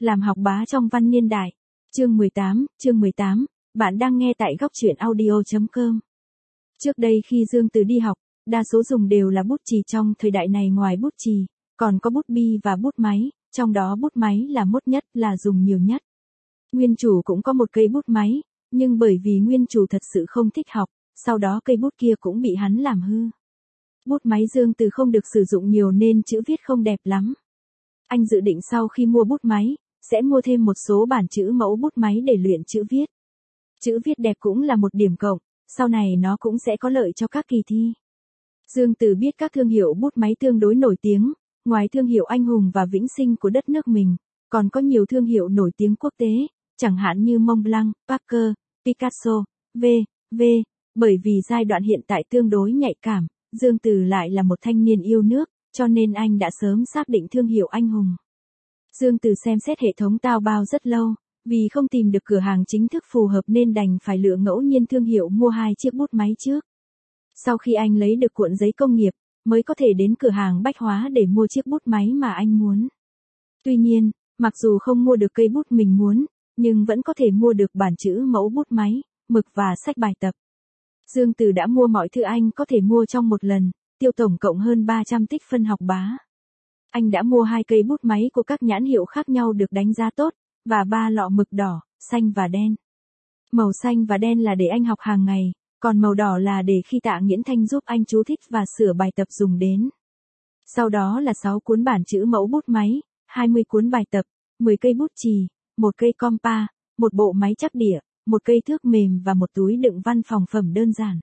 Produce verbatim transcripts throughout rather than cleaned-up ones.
Làm học bá trong văn niên đại. Chương mười tám, chương mười tám, bạn đang nghe tại góc truyện audio chấm com. Trước đây khi Dương Từ đi học, đa số dùng đều là bút chì. Trong thời đại này ngoài bút chì, còn có bút bi và bút máy, trong đó bút máy là mốt nhất, là dùng nhiều nhất. Nguyên chủ cũng có một cây bút máy, nhưng bởi vì nguyên chủ thật sự không thích học, sau đó cây bút kia cũng bị hắn làm hư. Bút máy Dương Từ không được sử dụng nhiều nên chữ viết không đẹp lắm. Anh dự định sau khi mua bút máy, sẽ mua thêm một số bản chữ mẫu bút máy để luyện chữ viết. Chữ viết đẹp cũng là một điểm cộng, sau này nó cũng sẽ có lợi cho các kỳ thi. Dương Từ biết các thương hiệu bút máy tương đối nổi tiếng, ngoài thương hiệu anh hùng và vĩnh sinh của đất nước mình, còn có nhiều thương hiệu nổi tiếng quốc tế, chẳng hạn như Montblanc, Parker, Picasso, vân vân. Bởi vì giai đoạn hiện tại tương đối nhạy cảm, Dương Từ lại là một thanh niên yêu nước, cho nên anh đã sớm xác định thương hiệu anh hùng. Dương Từ xem xét hệ thống Taobao rất lâu, vì không tìm được cửa hàng chính thức phù hợp nên đành phải lựa ngẫu nhiên thương hiệu mua hai chiếc bút máy trước. Sau khi anh lấy được cuộn giấy công nghiệp, mới có thể đến cửa hàng bách hóa để mua chiếc bút máy mà anh muốn. Tuy nhiên, mặc dù không mua được cây bút mình muốn, nhưng vẫn có thể mua được bản chữ mẫu bút máy, mực và sách bài tập. Dương Từ đã mua mọi thứ anh có thể mua trong một lần, tiêu tổng cộng hơn ba trăm tích phân học bá. Anh đã mua hai cây bút máy của các nhãn hiệu khác nhau được đánh giá tốt, và ba lọ mực đỏ, xanh và đen. Màu xanh và đen là để anh học hàng ngày, còn màu đỏ là để khi Tạ Nghiễn Thanh giúp anh chú thích và sửa bài tập dùng đến. Sau đó là sáu cuốn bản chữ mẫu bút máy, hai mươi cuốn bài tập, mười cây bút chì, một cây compa, một bộ máy chắc đĩa, một cây thước mềm và một túi đựng văn phòng phẩm đơn giản.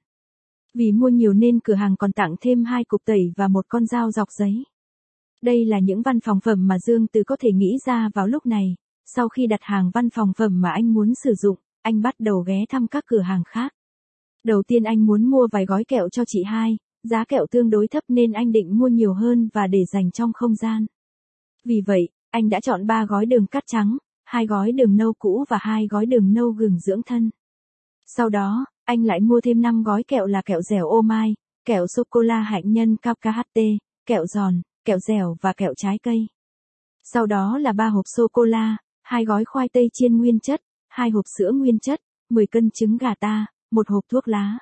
Vì mua nhiều nên cửa hàng còn tặng thêm hai cục tẩy và một con dao dọc giấy. Đây là những văn phòng phẩm mà Dương Từ có thể nghĩ ra vào lúc này. Sau khi đặt hàng văn phòng phẩm mà anh muốn sử dụng, anh bắt đầu ghé thăm các cửa hàng khác. Đầu tiên anh muốn mua vài gói kẹo cho chị hai, giá kẹo tương đối thấp nên anh định mua nhiều hơn và để dành trong không gian. Vì vậy, anh đã chọn ba gói đường cát trắng, hai gói đường nâu cũ và hai gói đường nâu gừng dưỡng thân. Sau đó, anh lại mua thêm năm gói kẹo là kẹo dẻo ô mai, kẹo sô-cô-la hạnh nhân cao ca hát tê, kẹo giòn, kẹo dẻo và kẹo trái cây. Sau đó là ba hộp sô-cô-la, hai gói khoai tây chiên nguyên chất, hai hộp sữa nguyên chất, mười cân trứng gà ta, một hộp thuốc lá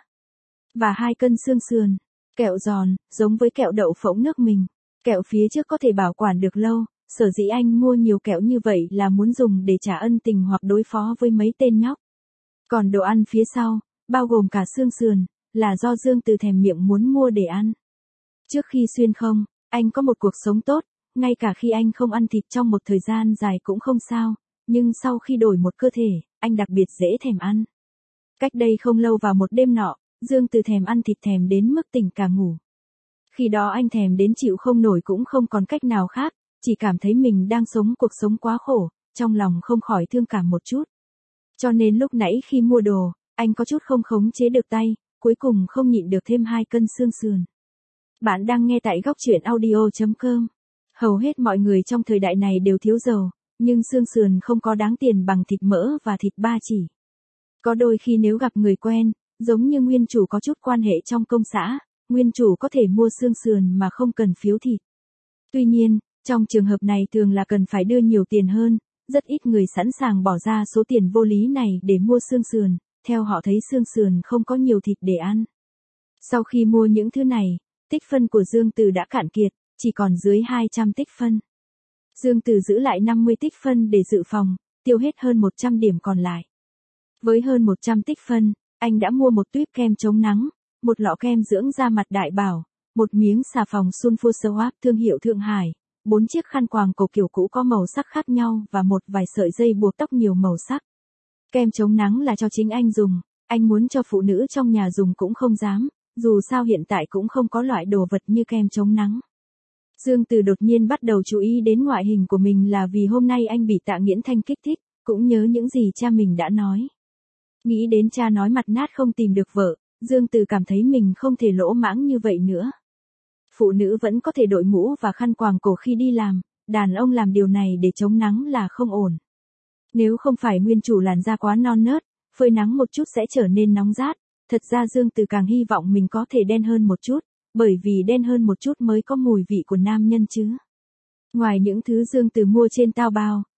và hai cân xương sườn. Kẹo giòn, giống với kẹo đậu phộng nước mình, kẹo phía trước có thể bảo quản được lâu, sở dĩ anh mua nhiều kẹo như vậy là muốn dùng để trả ân tình hoặc đối phó với mấy tên nhóc. Còn đồ ăn phía sau, bao gồm cả xương sườn, là do Dương Từ thèm miệng muốn mua để ăn. Trước khi xuyên không, anh có một cuộc sống tốt, ngay cả khi anh không ăn thịt trong một thời gian dài cũng không sao, nhưng sau khi đổi một cơ thể, anh đặc biệt dễ thèm ăn. Cách đây không lâu vào một đêm nọ, Dương Từ thèm ăn thịt thèm đến mức tỉnh cả ngủ. Khi đó anh thèm đến chịu không nổi cũng không còn cách nào khác, chỉ cảm thấy mình đang sống cuộc sống quá khổ, trong lòng không khỏi thương cảm một chút. Cho nên lúc nãy khi mua đồ, anh có chút không khống chế được tay, cuối cùng không nhịn được thêm hai cân xương sườn. Bạn đang nghe tại góc truyện audio chấm com. Hầu hết mọi người trong thời đại này đều thiếu dầu, nhưng xương sườn không có đáng tiền bằng thịt mỡ và thịt ba chỉ. Có đôi khi nếu gặp người quen, giống như nguyên chủ có chút quan hệ trong công xã, nguyên chủ có thể mua xương sườn mà không cần phiếu thịt. Tuy nhiên, trong trường hợp này thường là cần phải đưa nhiều tiền hơn, rất ít người sẵn sàng bỏ ra số tiền vô lý này để mua xương sườn, theo họ thấy xương sườn không có nhiều thịt để ăn. Sau khi mua những thứ này, tích phân của Dương Từ đã cạn kiệt, chỉ còn dưới hai trăm tích phân. Dương Từ giữ lại năm mươi tích phân để dự phòng, tiêu hết hơn một trăm điểm còn lại. Với hơn một trăm tích phân, anh đã mua một tuýp kem chống nắng, một lọ kem dưỡng da mặt Đại Bảo, một miếng xà phòng Sulfur Swab thương hiệu Thượng Hải, bốn chiếc khăn quàng cổ kiểu cũ có màu sắc khác nhau và một vài sợi dây buộc tóc nhiều màu sắc. Kem chống nắng là cho chính anh dùng, anh muốn cho phụ nữ trong nhà dùng cũng không dám, dù sao hiện tại cũng không có loại đồ vật như kem chống nắng. Dương Từ đột nhiên bắt đầu chú ý đến ngoại hình của mình là vì hôm nay anh bị Tạ Nghiễn Thanh kích thích, cũng nhớ những gì cha mình đã nói. Nghĩ đến cha nói mặt nát không tìm được vợ, Dương Từ cảm thấy mình không thể lỗ mãng như vậy nữa. Phụ nữ vẫn có thể đội mũ và khăn quàng cổ khi đi làm, đàn ông làm điều này để chống nắng là không ổn. Nếu không phải nguyên chủ làn da quá non nớt, phơi nắng một chút sẽ trở nên nóng rát, thật ra Dương Từ càng hy vọng mình có thể đen hơn một chút, bởi vì đen hơn một chút mới có mùi vị của nam nhân chứ. Ngoài những thứ Dương Từ mua trên Taobao,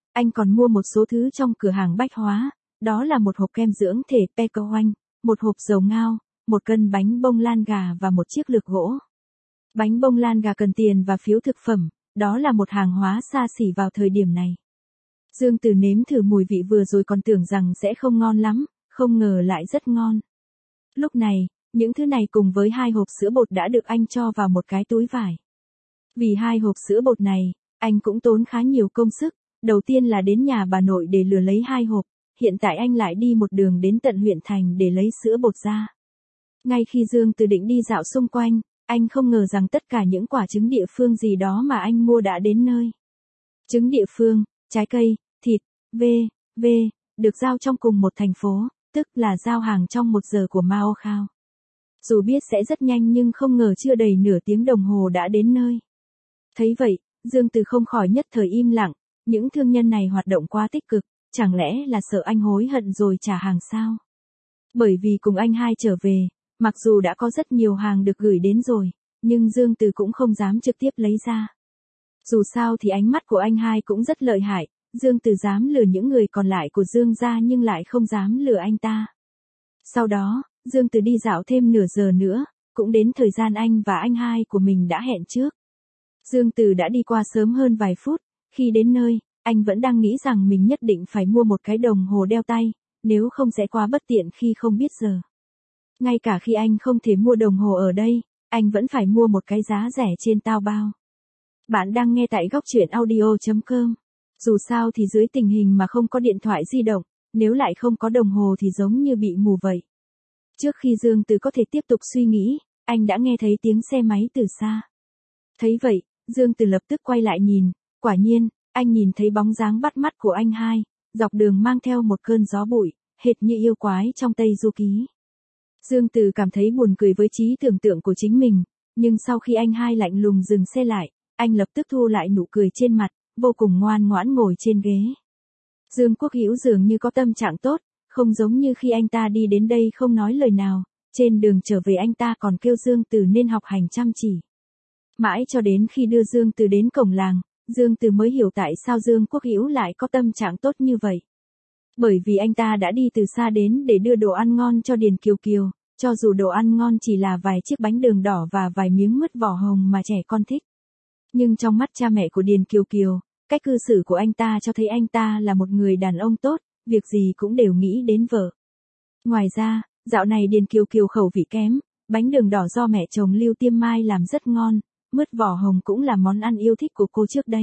anh còn mua một số thứ trong cửa hàng bách hóa, đó là một hộp kem dưỡng thể Peco Oanh, một hộp dầu ngao, một cân bánh bông lan gà và một chiếc lược gỗ. Bánh bông lan gà cần tiền và phiếu thực phẩm, đó là một hàng hóa xa xỉ vào thời điểm này. Dương Từ nếm thử mùi vị vừa rồi còn tưởng rằng sẽ không ngon lắm, không ngờ lại rất ngon. Lúc này, những thứ này cùng với hai hộp sữa bột đã được anh cho vào một cái túi vải. Vì hai hộp sữa bột này, anh cũng tốn khá nhiều công sức, đầu tiên là đến nhà bà nội để lừa lấy hai hộp, hiện tại anh lại đi một đường đến tận huyện thành để lấy sữa bột ra. Ngay khi Dương Từ định đi dạo xung quanh, anh không ngờ rằng tất cả những quả trứng địa phương gì đó mà anh mua đã đến nơi. Trứng địa phương, trái cây, thịt, vê, vê, được giao trong cùng một thành phố, tức là giao hàng trong một giờ của Mao Khao. Dù biết sẽ rất nhanh nhưng không ngờ chưa đầy nửa tiếng đồng hồ đã đến nơi. Thấy vậy, Dương Từ không khỏi nhất thời im lặng, những thương nhân này hoạt động quá tích cực, chẳng lẽ là sợ anh hối hận rồi trả hàng sao? Bởi vì cùng anh hai trở về, mặc dù đã có rất nhiều hàng được gửi đến rồi, nhưng Dương Từ cũng không dám trực tiếp lấy ra. Dù sao thì ánh mắt của anh hai cũng rất lợi hại, Dương Từ dám lừa những người còn lại của Dương gia nhưng lại không dám lừa anh ta. Sau đó, Dương Từ đi dạo thêm nửa giờ nữa, cũng đến thời gian anh và anh hai của mình đã hẹn trước. Dương Từ đã đi qua sớm hơn vài phút, khi đến nơi, anh vẫn đang nghĩ rằng mình nhất định phải mua một cái đồng hồ đeo tay, nếu không sẽ quá bất tiện khi không biết giờ. Ngay cả khi anh không thể mua đồng hồ ở đây, anh vẫn phải mua một cái giá rẻ trên Taobao. Bạn đang nghe tại góc truyện audio chấm com. Dù sao thì dưới tình hình mà không có điện thoại di động, nếu lại không có đồng hồ thì giống như bị mù vậy. Trước khi Dương Từ có thể tiếp tục suy nghĩ, anh đã nghe thấy tiếng xe máy từ xa. Thấy vậy, Dương Từ lập tức quay lại nhìn, quả nhiên, anh nhìn thấy bóng dáng bắt mắt của anh hai, dọc đường mang theo một cơn gió bụi, hệt như yêu quái trong Tây Du Ký. Dương Từ cảm thấy buồn cười với trí tưởng tượng của chính mình, nhưng sau khi anh hai lạnh lùng dừng xe lại, anh lập tức thu lại nụ cười trên mặt, vô cùng ngoan ngoãn ngồi trên ghế. Dương Quốc Hữu dường như có tâm trạng tốt, không giống như khi anh ta đi đến đây không nói lời nào, trên đường trở về anh ta còn kêu Dương Từ nên học hành chăm chỉ. Mãi cho đến khi đưa Dương Từ đến cổng làng, Dương Từ mới hiểu tại sao Dương Quốc Hữu lại có tâm trạng tốt như vậy. Bởi vì anh ta đã đi từ xa đến để đưa đồ ăn ngon cho Điền Kiều Kiều, cho dù đồ ăn ngon chỉ là vài chiếc bánh đường đỏ và vài miếng mứt vỏ hồng mà trẻ con thích. Nhưng trong mắt cha mẹ của Điền Kiều Kiều, cách cư xử của anh ta cho thấy anh ta là một người đàn ông tốt, việc gì cũng đều nghĩ đến vợ. Ngoài ra, dạo này Điền Kiều Kiều khẩu vị kém, bánh đường đỏ do mẹ chồng Lưu Tiêm Mai làm rất ngon, mứt vỏ hồng cũng là món ăn yêu thích của cô trước đây.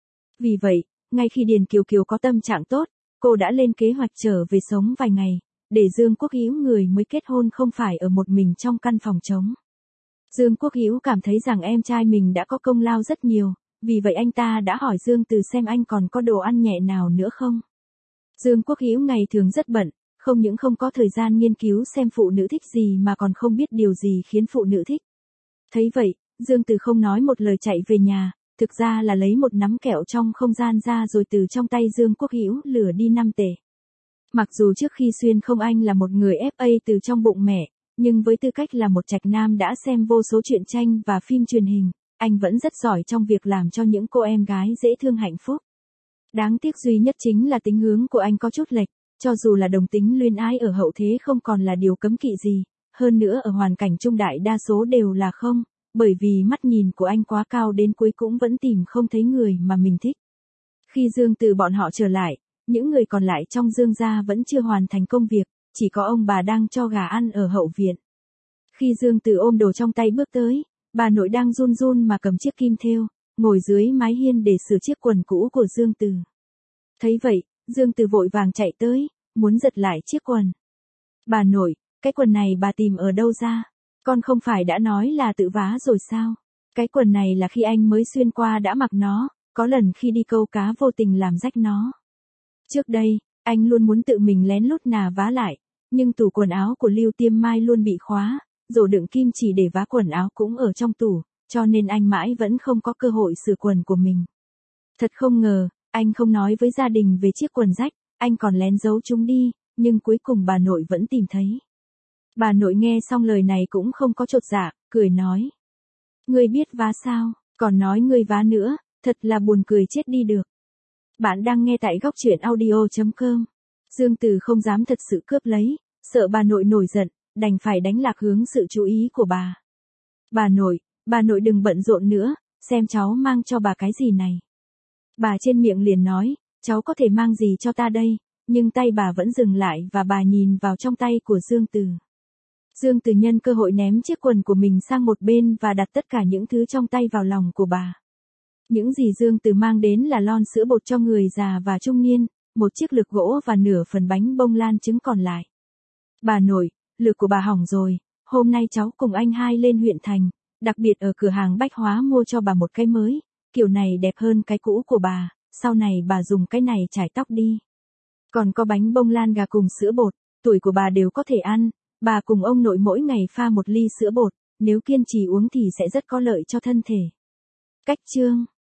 Vì vậy, ngay khi Điền Kiều Kiều có tâm trạng tốt, cô đã lên kế hoạch trở về sống vài ngày, để Dương Quốc Hữu người mới kết hôn không phải ở một mình trong căn phòng trống. Dương Quốc Hữu cảm thấy rằng em trai mình đã có công lao rất nhiều, vì vậy anh ta đã hỏi Dương Từ xem anh còn có đồ ăn nhẹ nào nữa không. Dương Quốc Hữu ngày thường rất bận, không những không có thời gian nghiên cứu xem phụ nữ thích gì mà còn không biết điều gì khiến phụ nữ thích. Thấy vậy, Dương Từ không nói một lời chạy về nhà, thực ra là lấy một nắm kẹo trong không gian ra rồi từ trong tay Dương Quốc Hữu lừa đi năm tệ. Mặc dù trước khi xuyên không anh là một người ép a từ trong bụng mẹ, nhưng với tư cách là một trạch nam đã xem vô số truyện tranh và phim truyền hình, anh vẫn rất giỏi trong việc làm cho những cô em gái dễ thương hạnh phúc. Đáng tiếc duy nhất chính là tính hướng của anh có chút lệch, cho dù là đồng tính luyến ái ở hậu thế không còn là điều cấm kỵ gì, hơn nữa ở hoàn cảnh trung đại đa số đều là không, bởi vì mắt nhìn của anh quá cao đến cuối cũng vẫn tìm không thấy người mà mình thích. Khi Dương Từ bọn họ trở lại, những người còn lại trong Dương gia vẫn chưa hoàn thành công việc, chỉ có ông bà đang cho gà ăn ở hậu viện. Khi Dương Từ ôm đồ trong tay bước tới, bà nội đang run run mà cầm chiếc kim thêu, ngồi dưới mái hiên để sửa chiếc quần cũ của Dương Từ. Thấy vậy, Dương Từ vội vàng chạy tới, muốn giật lại chiếc quần. Bà nội, cái quần này bà tìm ở đâu ra? Con không phải đã nói là tự vá rồi sao? Cái quần này là khi anh mới xuyên qua đã mặc nó, có lần khi đi câu cá vô tình làm rách nó. Trước đây, anh luôn muốn tự mình lén lút nà vá lại, nhưng tủ quần áo của Lưu Tiêm Mai luôn bị khóa, rổ đựng kim chỉ để vá quần áo cũng ở trong tủ, cho nên anh mãi vẫn không có cơ hội sửa quần của mình. Thật không ngờ, anh không nói với gia đình về chiếc quần rách, anh còn lén giấu chúng đi, nhưng cuối cùng bà nội vẫn tìm thấy. Bà nội nghe xong lời này cũng không có chột dạ, cười nói. Ngươi biết vá sao, còn nói ngươi vá nữa, thật là buồn cười chết đi được. Bạn đang nghe tại góc truyện audio chấm com. Dương Từ không dám thật sự cướp lấy, sợ bà nội nổi giận, đành phải đánh lạc hướng sự chú ý của bà. Bà nội, bà nội đừng bận rộn nữa, xem cháu mang cho bà cái gì này. Bà trên miệng liền nói, cháu có thể mang gì cho ta đây, nhưng tay bà vẫn dừng lại và bà nhìn vào trong tay của Dương Từ. Dương Từ nhân cơ hội ném chiếc quần của mình sang một bên và đặt tất cả những thứ trong tay vào lòng của bà. Những gì Dương Từ mang đến là lon sữa bột cho người già và trung niên, một chiếc lược gỗ và nửa phần bánh bông lan trứng còn lại. Bà nội, lược của bà hỏng rồi, hôm nay cháu cùng anh hai lên huyện thành, đặc biệt ở cửa hàng bách hóa mua cho bà một cái mới, kiểu này đẹp hơn cái cũ của bà, sau này bà dùng cái này chải tóc đi. Còn có bánh bông lan gà cùng sữa bột, tuổi của bà đều có thể ăn, bà cùng ông nội mỗi ngày pha một ly sữa bột, nếu kiên trì uống thì sẽ rất có lợi cho thân thể. Cách chương